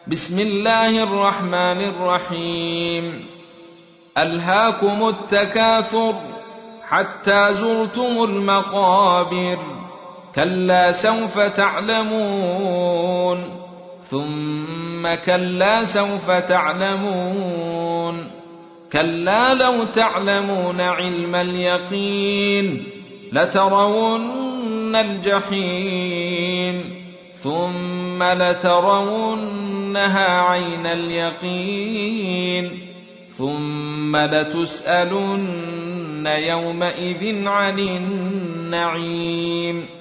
بسم الله الرحمن الرحيم. ألهاكم التكاثر حتى زرتم المقابر، كلا سوف تعلمون، ثم كلا سوف تعلمون، كلا لو تعلمون علم اليقين لترون الجحيم، ثم لترونها عين اليقين، ثم لتسألن يومئذ عن النعيم.